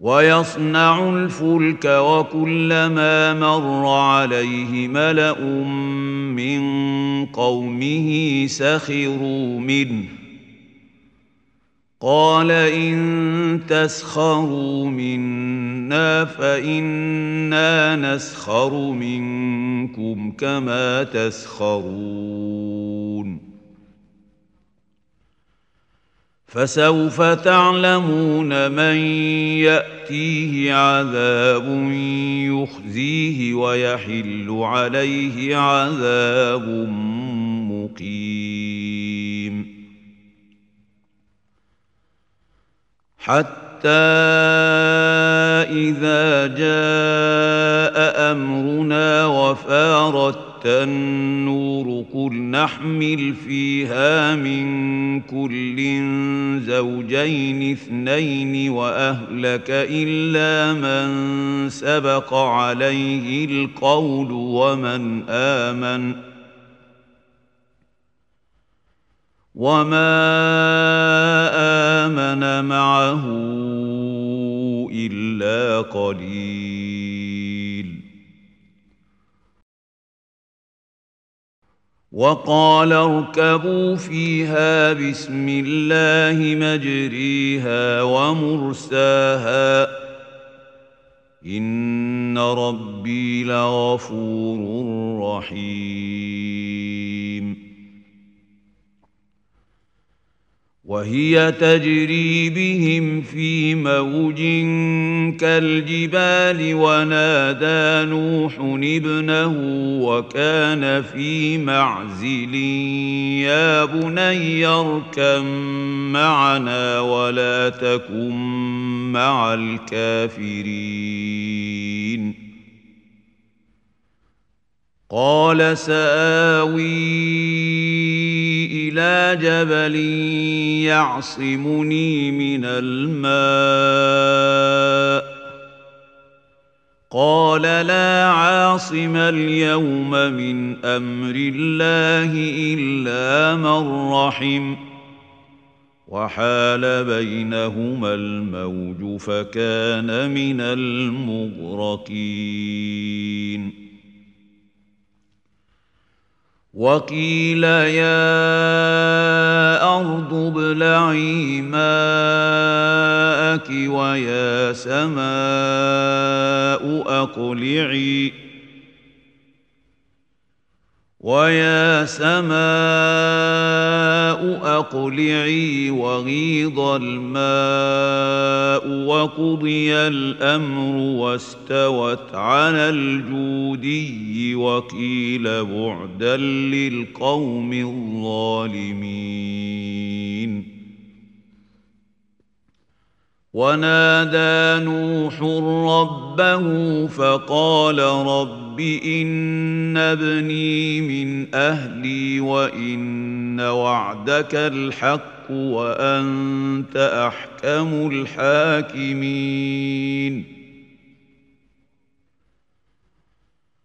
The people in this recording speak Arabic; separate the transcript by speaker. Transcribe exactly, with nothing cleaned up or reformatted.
Speaker 1: ويصنع الفلك وكلما مر عليه ملأ من قومه سخروا منه قال إن تسخروا منا فإنا نسخر منكم كما تسخرون فسوف تعلمون من يأتيه عذاب يخزيه ويحل عليه عذاب مقيم حتى إذا جاء أمرنا وفارت النور قل نحمل فيها من كل زوجين اثنين وأهلك إلا من سبق عليه القول ومن آمن وما آمن معه إلا قليل وقال اركبوا فيها بسم الله مجريها ومرساها إن ربي لغفور رحيم وهي تجري بهم في موج كالجبال ونادى نوح ابنه وكان في معزل يا بني اركب معنا ولا تكن مع الكافرين قال سآوي إلى جبل يعصمني من الماء قال لا عاصم اليوم من أمر الله إلا من رحم وحال بينهما الموج فكان من المغرقين وقيل يا أرض ابلعي ماءك ويا سماء أقلعي ويا سماء أقلعي وغيض الماء وقضي الأمر واستوت على الجودي وقيل بعدا للقوم الظالمين ونادى نوح ربه فقال رب إن ابني من أهلي وإن وعدك الحق وأنت أحكم الحاكمين